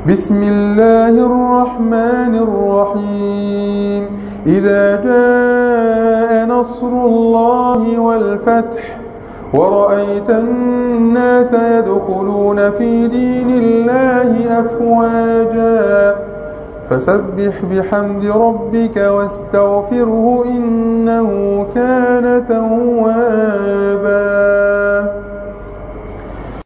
بسم الله الرحمن الرحيم. إذا جاء نصر الله والفتح ورأيت الناس يدخلون في دين الله أفواجا فسبح بحمد ربك واستغفره إنه كان توابا.